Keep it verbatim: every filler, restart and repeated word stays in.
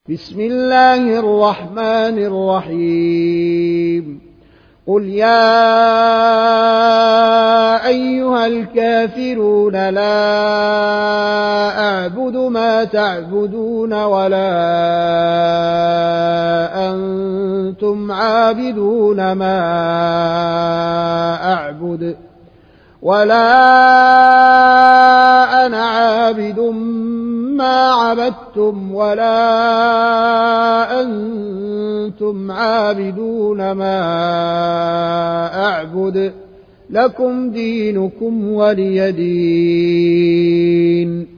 بسم الله الرحمن الرحيم قل يا أيها الكافرون لا أعبد ما تعبدون ولا أنتم عابدون ما أعبد ولا أنا عابد ما عبدتم ولا أنتم عابدون ما أعبد لكم دينكم ولي دين.